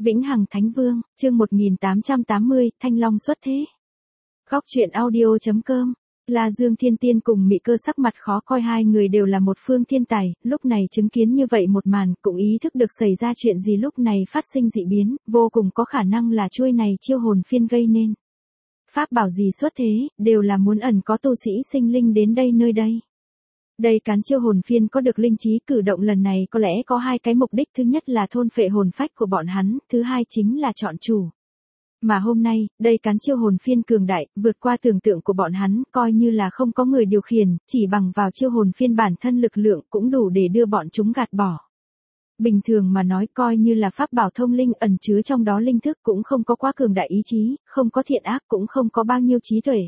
Vĩnh Hằng Thánh Vương, chương 1880, Thanh Long xuất thế. Góc truyện audio.com. La Dương Thiên Tiên cùng Mị Cơ sắc mặt khó coi, hai người đều là một phương thiên tài, lúc này chứng kiến như vậy một màn, cũng ý thức được xảy ra chuyện gì, lúc này phát sinh dị biến, vô cùng có khả năng là chuôi này chiêu hồn phiên gây nên. Pháp bảo gì xuất thế, đều là muốn ẩn có tu sĩ sinh linh đến đây nơi đây. Đây cán chiêu hồn phiên có được linh trí, cử động lần này có lẽ có hai cái mục đích, thứ nhất là thôn phệ hồn phách của bọn hắn, thứ hai chính là chọn chủ. Mà hôm nay, đây cán chiêu hồn phiên cường đại, vượt qua tưởng tượng của bọn hắn, coi như là không có người điều khiển, chỉ bằng vào chiêu hồn phiên bản thân lực lượng cũng đủ để đưa bọn chúng gạt bỏ. Bình thường mà nói, coi như là pháp bảo thông linh, ẩn chứa trong đó linh thức cũng không có quá cường đại ý chí, không có thiện ác, cũng không có bao nhiêu trí tuệ.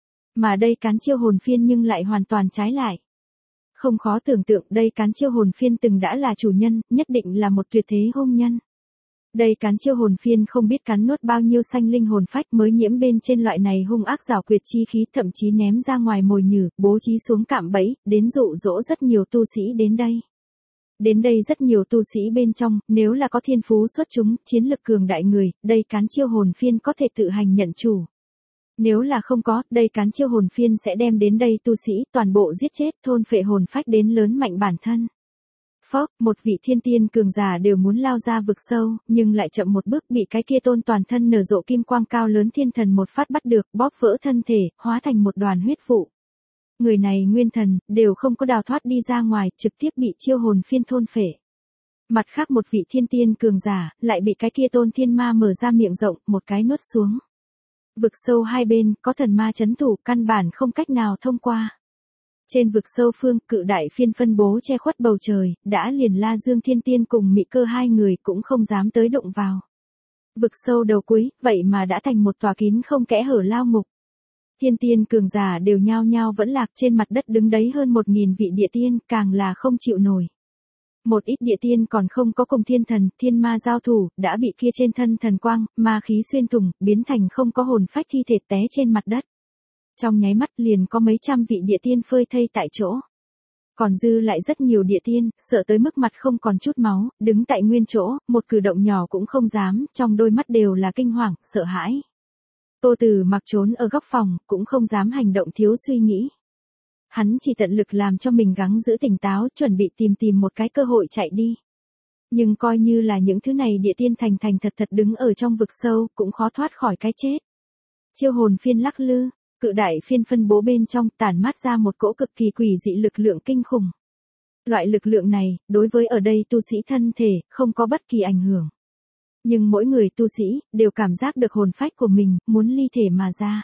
Mà đây cán chiêu hồn phiên nhưng lại hoàn toàn trái lại. Không khó tưởng tượng, đây cán chiêu hồn phiên từng đã là chủ nhân, nhất định là một tuyệt thế hung nhân. Đây cán chiêu hồn phiên không biết cắn nuốt bao nhiêu sanh linh hồn phách mới nhiễm bên trên loại này hung ác giảo quyệt chi khí, thậm chí ném ra ngoài mồi nhử, bố trí xuống cạm bẫy, đến dụ dỗ rất nhiều tu sĩ đến đây. Đến đây rất nhiều tu sĩ bên trong, nếu là có thiên phú xuất chúng, chiến lực cường đại người, đây cán chiêu hồn phiên có thể tự hành nhận chủ. Nếu là không có, đây cán chiêu hồn phiên sẽ đem đến đây tu sĩ toàn bộ giết chết, thôn phệ hồn phách đến lớn mạnh bản thân. Phốc, một vị thiên tiên cường giả đều muốn lao ra vực sâu, nhưng lại chậm một bước, bị cái kia tôn toàn thân nở rộ kim quang cao lớn thiên thần một phát bắt được, bóp vỡ thân thể, hóa thành một đoàn huyết vụ. Người này nguyên thần, đều không có đào thoát đi ra ngoài, trực tiếp bị chiêu hồn phiên thôn phệ. Mặt khác một vị thiên tiên cường giả, lại bị cái kia tôn thiên ma mở ra miệng rộng, một cái nuốt xuống. Vực sâu hai bên, có thần ma trấn thủ, căn bản không cách nào thông qua. Trên vực sâu phương, cự đại phiên phân bố che khuất bầu trời, đã liền La Dương Thiên Tiên cùng Mị Cơ hai người cũng không dám tới động vào. Vực sâu đầu cuối, vậy mà đã thành một tòa kín không kẽ hở lao ngục. Thiên tiên cường giả đều nhao nhao vẫn lạc, trên mặt đất đứng đấy hơn 1000 vị địa tiên, càng là không chịu nổi. Một ít địa tiên còn không có cùng thiên thần, thiên ma giao thủ, đã bị kia trên thân thần quang, ma khí xuyên thủng, biến thành không có hồn phách thi thể té trên mặt đất. Trong nháy mắt liền có mấy trăm vị địa tiên phơi thây tại chỗ. Còn dư lại rất nhiều địa tiên, sợ tới mức mặt không còn chút máu, đứng tại nguyên chỗ, một cử động nhỏ cũng không dám, trong đôi mắt đều là kinh hoàng, sợ hãi. Tô Từ Mặc trốn ở góc phòng, cũng không dám hành động thiếu suy nghĩ. Hắn chỉ tận lực làm cho mình gắng giữ tỉnh táo, chuẩn bị tìm một cái cơ hội chạy đi. Nhưng coi như là những thứ này địa tiên thành thật đứng ở trong vực sâu, cũng khó thoát khỏi cái chết. Chiêu hồn phiên lắc lư, cự đại phiên phân bố bên trong, tản mát ra một cỗ cực kỳ quỷ dị lực lượng kinh khủng. Loại lực lượng này, đối với ở đây tu sĩ thân thể, không có bất kỳ ảnh hưởng. Nhưng mỗi người tu sĩ, đều cảm giác được hồn phách của mình, muốn ly thể mà ra.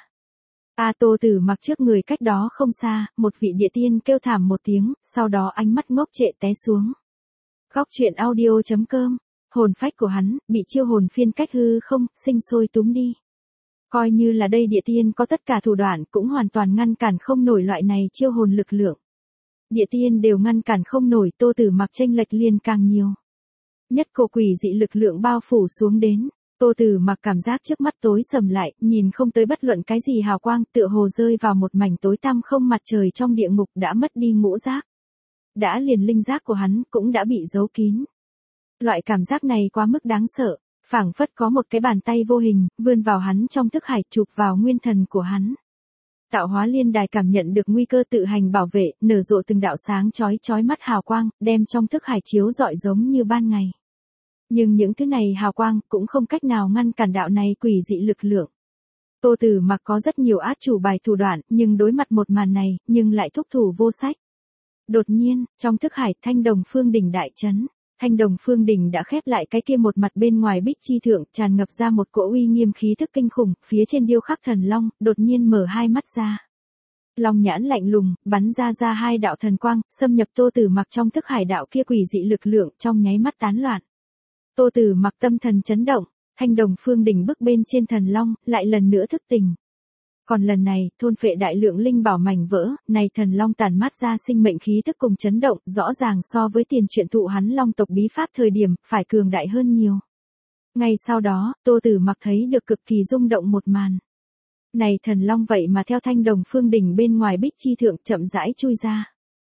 Tô Từ Mặc trước người cách đó không xa, một vị địa tiên kêu thảm một tiếng, sau đó ánh mắt ngốc trệ té xuống. Góc truyện audio.com, hồn phách của hắn, bị chiêu hồn phiên cách hư không, sinh sôi túm đi. Coi như là đây địa tiên có tất cả thủ đoạn, cũng hoàn toàn ngăn cản không nổi loại này chiêu hồn lực lượng. Địa tiên đều ngăn cản không nổi, Tô Từ Mặc chênh lệch liền càng nhiều. Nhất cổ quỷ dị lực lượng bao phủ xuống đến. Tô Từ Mặc cảm giác trước mắt tối sầm lại, nhìn không tới bất luận cái gì hào quang, tựa hồ rơi vào một mảnh tối tăm không mặt trời trong địa ngục, đã mất đi ngũ giác. Đã liền linh giác của hắn cũng đã bị giấu kín. Loại cảm giác này quá mức đáng sợ, phảng phất có một cái bàn tay vô hình, vươn vào hắn trong thức hải, chụp vào nguyên thần của hắn. Tạo hóa liên đài cảm nhận được nguy cơ, tự hành bảo vệ, nở rộ từng đạo sáng chói mắt hào quang, đem trong thức hải chiếu rọi giống như ban ngày. Nhưng những thứ này hào quang cũng không cách nào ngăn cản đạo này quỷ dị lực lượng. Tô Từ Mặc có rất nhiều át chủ bài thủ đoạn, nhưng đối mặt một màn này, nhưng lại thúc thủ vô sách. Đột nhiên, trong thức hải, Thanh Đồng Phương Đỉnh đại chấn. Thanh Đồng Phương Đỉnh đã khép lại cái kia một mặt bên ngoài bích chi thượng, tràn ngập ra một cỗ uy nghiêm khí thức kinh khủng, phía trên điêu khắc thần long, đột nhiên mở hai mắt ra. Long nhãn lạnh lùng, bắn ra hai đạo thần quang, xâm nhập Tô Từ Mặc trong thức hải, đạo kia quỷ dị lực lượng trong nháy mắt tán loạn. Tô Từ Mặc tâm thần chấn động, Thanh Đồng Phương Đỉnh bức bên trên thần long, lại lần nữa thức tỉnh. Còn lần này, thôn phệ đại lượng linh bảo mảnh vỡ, này thần long tản mát ra sinh mệnh khí thức cùng chấn động, rõ ràng so với tiền truyện thụ hắn long tộc bí pháp thời điểm, phải cường đại hơn nhiều. Ngay sau đó, Tô Từ Mặc thấy được cực kỳ rung động một màn. Này thần long vậy mà theo Thanh Đồng Phương Đỉnh bên ngoài bích chi thượng chậm rãi chui ra.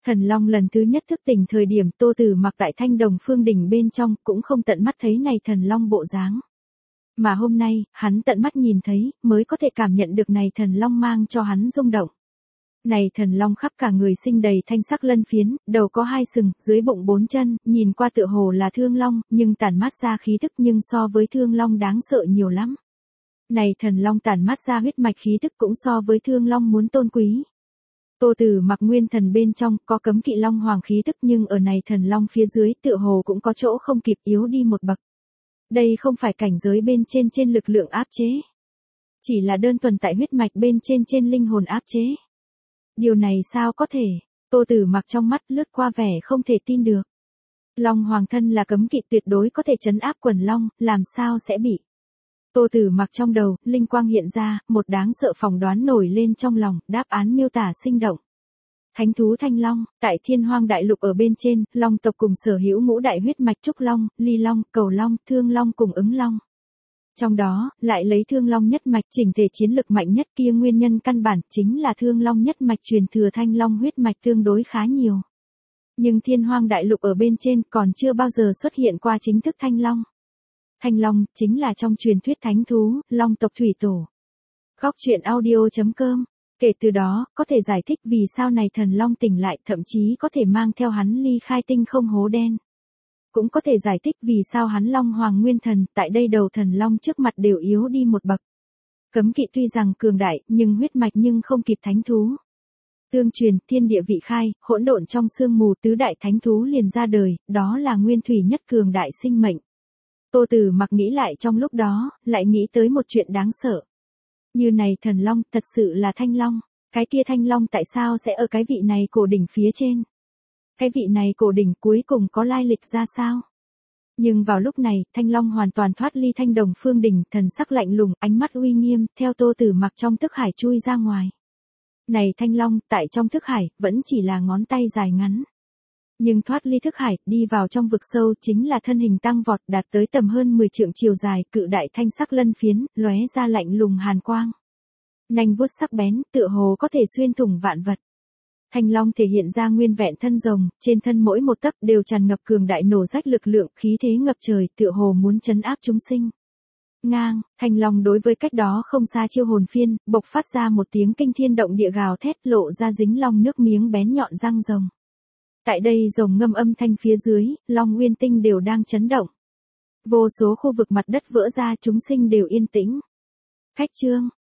Thần Long lần thứ nhất thức tỉnh thời điểm Tô Tử Mặc tại Thanh Đồng Phương Đỉnh bên trong cũng không tận mắt thấy này Thần Long bộ dáng. Mà hôm nay, hắn tận mắt nhìn thấy, mới có thể cảm nhận được này Thần Long mang cho hắn rung động. Này Thần Long khắp cả người sinh đầy thanh sắc lân phiến, đầu có 2 sừng, dưới bụng 4 chân, nhìn qua tựa hồ là Thương Long, nhưng tản mát ra khí tức nhưng so với Thương Long đáng sợ nhiều lắm. Này Thần Long tản mát ra huyết mạch khí tức cũng so với Thương Long muốn tôn quý. Tô Tử Mặc nguyên thần bên trong có cấm kỵ Long Hoàng khí tức nhưng ở này Thần Long phía dưới tựa hồ cũng có chỗ không kịp yếu đi một bậc. Đây không phải cảnh giới bên trên lực lượng áp chế. Chỉ là đơn thuần tại huyết mạch bên trên linh hồn áp chế. Điều này sao có thể? Tô Tử Mặc trong mắt lướt qua vẻ không thể tin được. Long Hoàng thân là cấm kỵ tuyệt đối có thể trấn áp quần long, làm sao sẽ bị? Tô Tử Mặc trong đầu, linh quang hiện ra, một đáng sợ phỏng đoán nổi lên trong lòng, đáp án miêu tả sinh động. Thánh thú Thanh Long, tại Thiên Hoang Đại Lục ở bên trên, Long tộc cùng sở hữu ngũ đại huyết mạch Trúc Long, Ly Long, Cầu Long, Thương Long cùng Ứng Long. Trong đó, lại lấy Thương Long nhất mạch chỉnh thể chiến lực mạnh nhất kia nguyên nhân căn bản chính là Thương Long nhất mạch truyền thừa Thanh Long huyết mạch tương đối khá nhiều. Nhưng Thiên Hoang Đại Lục ở bên trên còn chưa bao giờ xuất hiện qua chính thức Thanh Long. Thanh Long chính là trong truyền thuyết thánh thú, Long tộc thủy tổ. Góc truyện audio.com. Kể từ đó, có thể giải thích vì sao này Thần Long tỉnh lại, thậm chí có thể mang theo hắn ly khai tinh không hố đen. Cũng có thể giải thích vì sao hắn Long Hoàng Nguyên Thần, tại đây đầu Thần Long trước mặt đều yếu đi một bậc. Cấm kỵ tuy rằng cường đại, nhưng huyết mạch nhưng không kịp thánh thú. Tương truyền, thiên địa vị khai, hỗn độn trong sương mù tứ đại thánh thú liền ra đời, đó là nguyên thủy nhất cường đại sinh mệnh. Tô Tử Mặc nghĩ lại trong lúc đó, lại nghĩ tới một chuyện đáng sợ. Như này Thần Long, thật sự là Thanh Long. Cái kia Thanh Long tại sao sẽ ở cái vị này cổ đỉnh phía trên? Cái vị này cổ đỉnh cuối cùng có lai lịch ra sao? Nhưng vào lúc này, Thanh Long hoàn toàn thoát ly Thanh Đồng Phương Đỉnh, thần sắc lạnh lùng, ánh mắt uy nghiêm, theo Tô Tử Mặc trong thức hải chui ra ngoài. Này Thanh Long, tại trong thức hải, vẫn chỉ là ngón tay dài ngắn. Nhưng thoát ly thức hải, đi vào trong vực sâu chính là thân hình tăng vọt đạt tới tầm hơn 10 trượng chiều dài, cự đại thanh sắc lân phiến, lóe ra lạnh lùng hàn quang. Nanh vuốt sắc bén, tựa hồ có thể xuyên thủng vạn vật. Thanh Long thể hiện ra nguyên vẹn thân rồng, trên thân mỗi một tấc đều tràn ngập cường đại nổ rách lực lượng, khí thế ngập trời, tựa hồ muốn trấn áp chúng sinh. Ngang, Thanh Long đối với cách đó không xa chiêu hồn phiên, bộc phát ra một tiếng kinh thiên động địa gào thét, lộ ra dính long nước miếng bén nhọn răng rồng. Tại đây rồng ngâm âm thanh phía dưới, Long Nguyên Tinh đều đang chấn động. Vô số khu vực mặt đất vỡ ra, chúng sinh đều yên tĩnh. Khách chương